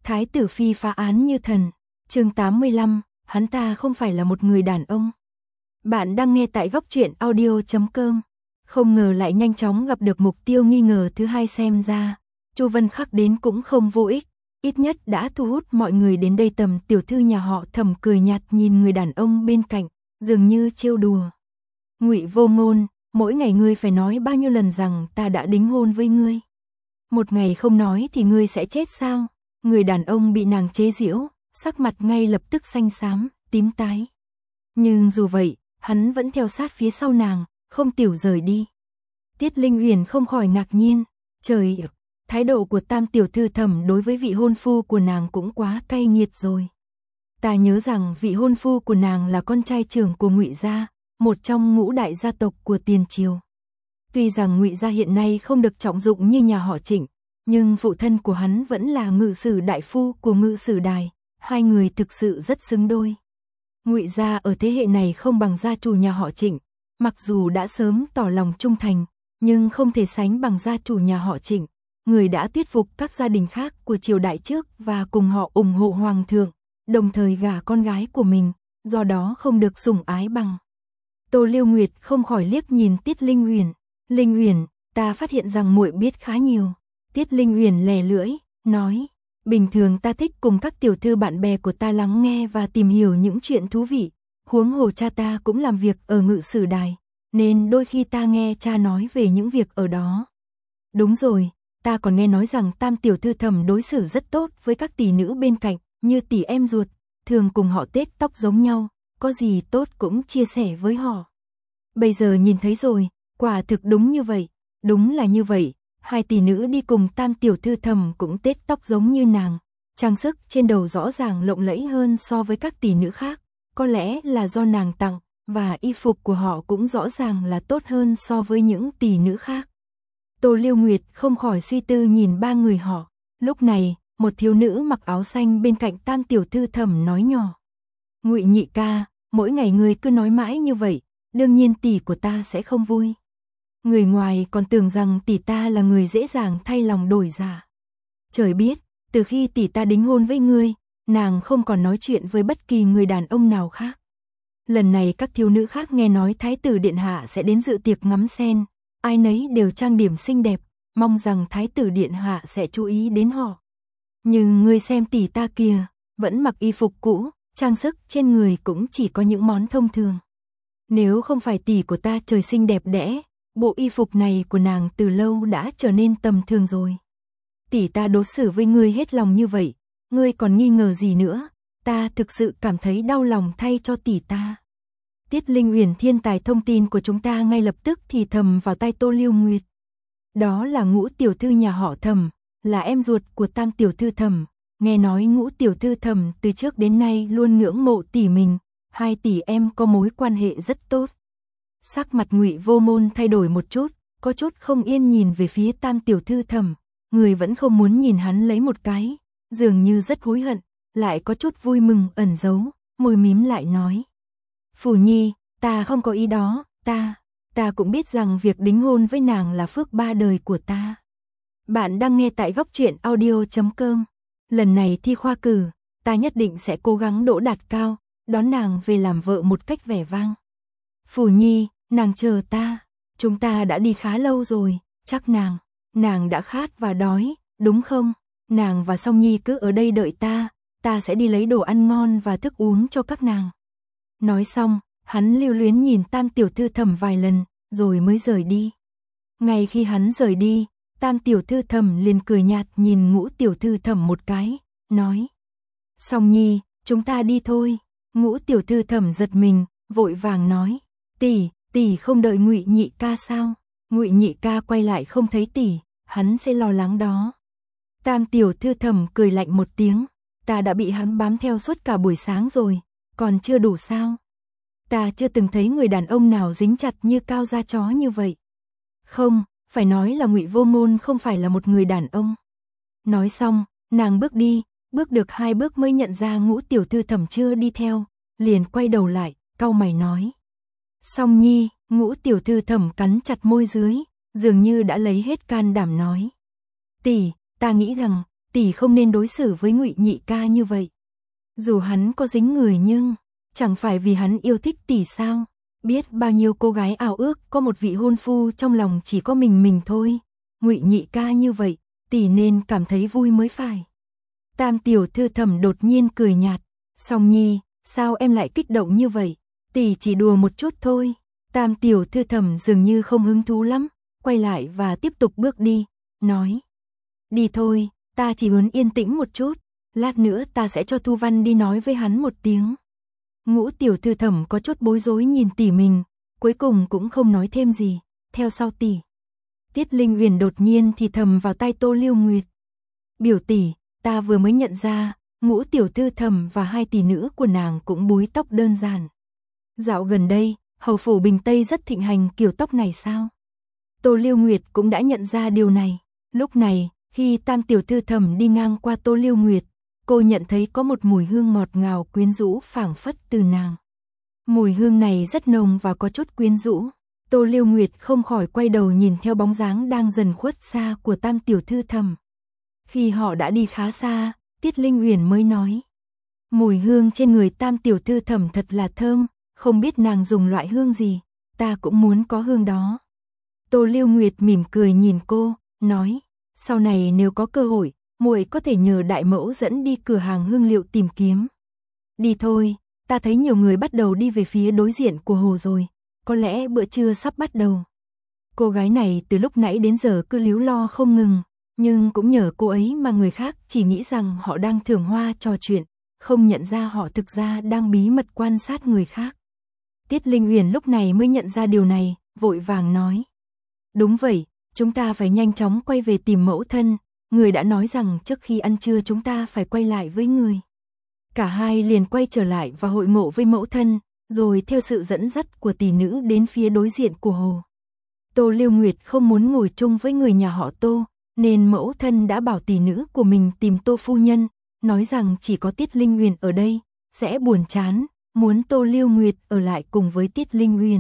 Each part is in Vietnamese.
Thái tử phi phá án như thần. Chương 85, hắn ta không phải là một người đàn ông. Bạn đang nghe tại góc truyện audio.com. Không ngờ lại nhanh chóng gặp được mục tiêu nghi ngờ thứ hai, xem ra Chu Vân Khắc đến cũng không vô ích, ít nhất đã thu hút mọi người đến đây. Tầm tiểu thư nhà họ Thẩm cười nhạt nhìn người đàn ông bên cạnh, dường như trêu đùa. Ngụy Vô Ngôn, mỗi ngày ngươi phải nói bao nhiêu lần rằng ta đã đính hôn với ngươi? Một ngày không nói thì ngươi sẽ chết sao? Người đàn ông bị nàng chế giễu, sắc mặt ngay lập tức xanh xám, tím tái. Nhưng dù vậy, hắn vẫn theo sát phía sau nàng, không tiểu rời đi. Tiết Linh Uyển không khỏi ngạc nhiên, trời ơi, thái độ của Tam tiểu thư Thẩm đối với vị hôn phu của nàng cũng quá cay nghiệt rồi. Ta nhớ rằng vị hôn phu của nàng là con trai trưởng của Ngụy gia, một trong ngũ đại gia tộc của tiền triều. Tuy rằng Ngụy gia hiện nay không được trọng dụng như nhà họ Trịnh, nhưng phụ thân của hắn vẫn là ngự sử đại phu của ngự sử đài, hai người thực sự rất xứng đôi. Ngụy gia ở thế hệ này không bằng gia chủ nhà họ Trịnh, mặc dù đã sớm tỏ lòng trung thành, nhưng không thể sánh bằng gia chủ nhà họ Trịnh, người đã thuyết phục các gia đình khác của triều đại trước và cùng họ ủng hộ hoàng thượng, đồng thời gả con gái của mình, do đó không được sủng ái bằng. Tô Liêu Nguyệt không khỏi liếc nhìn Tiết Linh Uyển. Linh Uyển, ta phát hiện rằng muội biết khá nhiều. Tiết Linh Uyển lè lưỡi, nói, bình thường ta thích cùng các tiểu thư bạn bè của ta lắng nghe và tìm hiểu những chuyện thú vị. Huống hồ cha ta cũng làm việc ở ngự sử đài, nên đôi khi ta nghe cha nói về những việc ở đó. Đúng rồi, ta còn nghe nói rằng Tam tiểu thư Thẩm đối xử rất tốt với các tỷ nữ bên cạnh, như tỷ em ruột, thường cùng họ tết tóc giống nhau, có gì tốt cũng chia sẻ với họ. Bây giờ nhìn thấy rồi, quả thực đúng như vậy, đúng là như vậy. Hai tỷ nữ đi cùng Tam tiểu thư Thẩm cũng tết tóc giống như nàng, trang sức trên đầu rõ ràng lộng lẫy hơn so với các tỷ nữ khác, có lẽ là do nàng tặng, và y phục của họ cũng rõ ràng là tốt hơn so với những tỷ nữ khác. Tô Liêu Nguyệt không khỏi suy tư nhìn ba người họ. Lúc này, một thiếu nữ mặc áo xanh bên cạnh Tam tiểu thư Thẩm nói nhỏ, Ngụy nhị ca, mỗi ngày ngươi cứ nói mãi như vậy, đương nhiên tỷ của ta sẽ không vui. Người ngoài còn tưởng rằng tỷ ta là người dễ dàng thay lòng đổi dạ. Trời biết, từ khi tỷ ta đính hôn với ngươi, nàng không còn nói chuyện với bất kỳ người đàn ông nào khác. Lần này các thiếu nữ khác nghe nói Thái tử Điện Hạ sẽ đến dự tiệc ngắm sen, ai nấy đều trang điểm xinh đẹp, mong rằng Thái tử Điện Hạ sẽ chú ý đến họ. Nhưng ngươi xem tỷ ta kìa, vẫn mặc y phục cũ, trang sức trên người cũng chỉ có những món thông thường. Nếu không phải tỷ của ta trời sinh đẹp đẽ, bộ y phục này của nàng từ lâu đã trở nên tầm thường rồi. Tỷ ta đối xử với ngươi hết lòng như vậy, ngươi còn nghi ngờ gì nữa? Ta thực sự cảm thấy đau lòng thay cho tỷ ta. Tiết Linh Uyển, thiên tài thông tin của chúng ta, ngay lập tức thì thầm vào tai Tô Liêu Nguyệt. Đó là Ngũ tiểu thư nhà họ Thẩm, là em ruột của Tam tiểu thư Thẩm. Nghe nói Ngũ tiểu thư Thẩm từ trước đến nay luôn ngưỡng mộ tỷ mình, hai tỷ em có mối quan hệ rất tốt. Sắc mặt Ngụy Vô Ngôn thay đổi một chút, có chút không yên nhìn về phía Tam tiểu thư Thẩm, người vẫn không muốn nhìn hắn lấy một cái, dường như rất hối hận, lại có chút vui mừng ẩn giấu, môi mím lại nói. Phủ nhi, ta không có ý đó, ta cũng biết rằng việc đính hôn với nàng là phước ba đời của ta. Bạn đang nghe tại góc truyện audio.com. Lần này thi khoa cử, ta nhất định sẽ cố gắng đỗ đạt cao, đón nàng về làm vợ một cách vẻ vang. Phủ nhi, nàng chờ ta, chúng ta đã đi khá lâu rồi, chắc nàng đã khát và đói, đúng không? Nàng và Song Nhi cứ ở đây đợi ta sẽ đi lấy đồ ăn ngon và thức uống cho các nàng. Nói xong, hắn lưu luyến nhìn Tam tiểu thư Thẩm vài lần, rồi mới rời đi. Ngay khi hắn rời đi, Tam tiểu thư Thẩm liền cười nhạt nhìn Ngũ tiểu thư Thẩm một cái, nói. Song Nhi, chúng ta đi thôi. Ngũ tiểu thư Thẩm giật mình, vội vàng nói. Tỷ không đợi Ngụy nhị ca sao? Ngụy nhị ca quay lại không thấy tỷ, hắn sẽ lo lắng đó. Tam tiểu thư Thẩm cười lạnh một tiếng, ta đã bị hắn bám theo suốt cả buổi sáng rồi, còn chưa đủ sao? Ta chưa từng thấy người đàn ông nào dính chặt như Cao gia chó như vậy. Không, phải nói là Ngụy Vô Ngôn không phải là một người đàn ông. Nói xong, nàng bước đi, bước được 2 bước mới nhận ra Ngũ tiểu thư Thẩm chưa đi theo, liền quay đầu lại, cau mày nói. Song Nhi, Ngũ tiểu thư Thẩm cắn chặt môi dưới, dường như đã lấy hết can đảm nói. Tỷ, ta nghĩ rằng, tỷ không nên đối xử với Ngụy Nhị ca như vậy. Dù hắn có dính người nhưng chẳng phải vì hắn yêu thích tỷ sao? Biết bao nhiêu cô gái ao ước có một vị hôn phu trong lòng chỉ có mình thôi. Ngụy Nhị ca như vậy, tỷ nên cảm thấy vui mới phải. Tam tiểu thư Thẩm đột nhiên cười nhạt, "Song Nhi, sao em lại kích động như vậy? Tỷ chỉ đùa một chút thôi." Tam tiểu thư Thẩm dường như không hứng thú lắm, quay lại và tiếp tục bước đi, nói: "Đi thôi, ta chỉ muốn yên tĩnh một chút, lát nữa ta sẽ cho Thu Văn đi nói với hắn một tiếng." Ngũ tiểu thư Thẩm có chút bối rối nhìn tỷ mình, cuối cùng cũng không nói thêm gì, theo sau tỷ. Tiết Linh Uyển đột nhiên thì thầm vào tai Tô Lưu Nguyệt: "Biểu tỷ, ta vừa mới nhận ra, Ngũ tiểu thư Thẩm và hai tỷ nữ của nàng cũng búi tóc đơn giản. Dạo gần đây, hầu phủ Bình Tây rất thịnh hành kiểu tóc này sao?" Tô Lưu Nguyệt cũng đã nhận ra điều này. Lúc này, khi Tam tiểu thư Thẩm đi ngang qua Tô Lưu Nguyệt, cô nhận thấy có một mùi hương ngọt ngào quyến rũ phảng phất từ nàng. Mùi hương này rất nồng và có chút quyến rũ. Tô Lưu Nguyệt không khỏi quay đầu nhìn theo bóng dáng đang dần khuất xa của Tam tiểu thư Thẩm. Khi họ đã đi khá xa, Tiết Linh Uyển mới nói: "Mùi hương trên người Tam tiểu thư Thẩm thật là thơm, không biết nàng dùng loại hương gì, ta cũng muốn có hương đó." Tô Lưu Nguyệt mỉm cười nhìn cô, nói: "Sau này nếu có cơ hội, muội có thể nhờ đại mẫu dẫn đi cửa hàng hương liệu tìm kiếm." "Đi thôi, ta thấy nhiều người bắt đầu đi về phía đối diện của hồ rồi, có lẽ bữa trưa sắp bắt đầu." Cô gái này từ lúc nãy đến giờ cứ líu lo không ngừng, nhưng cũng nhờ cô ấy mà người khác chỉ nghĩ rằng họ đang thưởng hoa trò chuyện, không nhận ra họ thực ra đang bí mật quan sát người khác. Tiết Linh Uyển lúc này mới nhận ra điều này, vội vàng nói: "Đúng vậy, chúng ta phải nhanh chóng quay về tìm mẫu thân, người đã nói rằng trước khi ăn trưa chúng ta phải quay lại với người." Cả hai liền quay trở lại và hội ngộ với mẫu thân, rồi theo sự dẫn dắt của tỷ nữ đến phía đối diện của hồ. Tô Lưu Nguyệt không muốn ngồi chung với người nhà họ Tô, nên mẫu thân đã bảo tỷ nữ của mình tìm Tô phu nhân, nói rằng chỉ có Tiết Linh Uyển ở đây sẽ buồn chán, muốn Tô Lưu Nguyệt ở lại cùng với Tiết Linh Uyển.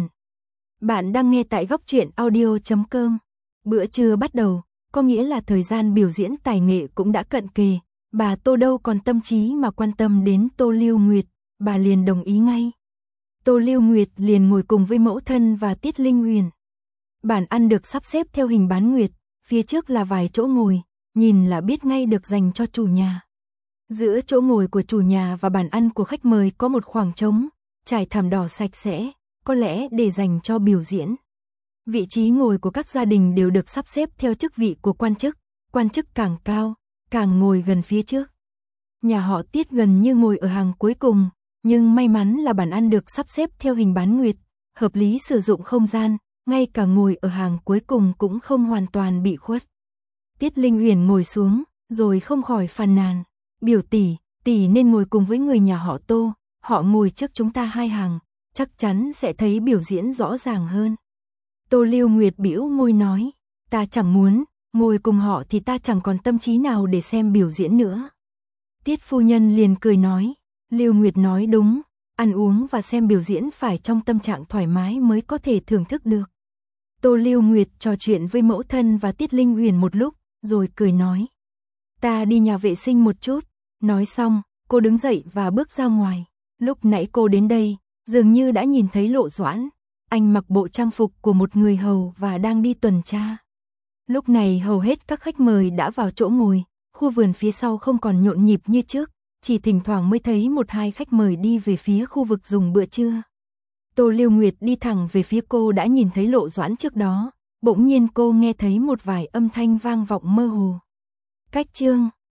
Bạn đang nghe tại goctruyện.audio.com. Bữa trưa bắt đầu, có nghĩa là thời gian biểu diễn tài nghệ cũng đã cận kề. Bà Tô đâu còn tâm trí mà quan tâm đến Tô Lưu Nguyệt, bà liền đồng ý ngay. Tô Lưu Nguyệt liền ngồi cùng với mẫu thân và Tiết Linh Uyển. Bàn ăn được sắp xếp theo hình bán nguyệt, phía trước là vài chỗ ngồi, nhìn là biết ngay được dành cho chủ nhà. Giữa chỗ ngồi của chủ nhà và bàn ăn của khách mời có một khoảng trống, trải thảm đỏ sạch sẽ, có lẽ để dành cho biểu diễn. Vị trí ngồi của các gia đình đều được sắp xếp theo chức vị của quan chức càng cao, càng ngồi gần phía trước. Nhà họ Tiết gần như ngồi ở hàng cuối cùng, nhưng may mắn là bàn ăn được sắp xếp theo hình bán nguyệt, hợp lý sử dụng không gian, ngay cả ngồi ở hàng cuối cùng cũng không hoàn toàn bị khuất. Tiết Linh Uyển ngồi xuống, rồi không khỏi phàn nàn: "Biểu tỷ, tỷ nên ngồi cùng với người nhà họ Tô, họ ngồi trước chúng ta hai hàng, chắc chắn sẽ thấy biểu diễn rõ ràng hơn." Tô Lưu Nguyệt bĩu môi nói: "Ta chẳng muốn, ngồi cùng họ thì ta chẳng còn tâm trí nào để xem biểu diễn nữa." Tiết phu nhân liền cười nói: "Lưu Nguyệt nói đúng, ăn uống và xem biểu diễn phải trong tâm trạng thoải mái mới có thể thưởng thức được." Tô Lưu Nguyệt trò chuyện với mẫu thân và Tiết Linh Uyển một lúc, rồi cười nói: "Ta đi nhà vệ sinh một chút." Nói xong, cô đứng dậy và bước ra ngoài. Lúc nãy cô đến đây, dường như đã nhìn thấy Lộ Doãn. Anh mặc bộ trang phục của một người hầu và đang đi tuần tra. Lúc này hầu hết các khách mời đã vào chỗ ngồi, khu vườn phía sau không còn nhộn nhịp như trước, chỉ thỉnh thoảng mới thấy một hai khách mời đi về phía khu vực dùng bữa trưa. Tô Lưu Nguyệt đi thẳng về phía cô đã nhìn thấy Lộ Doãn trước đó, bỗng nhiên cô nghe thấy một vài âm thanh vang vọng mơ hồ. Cách chương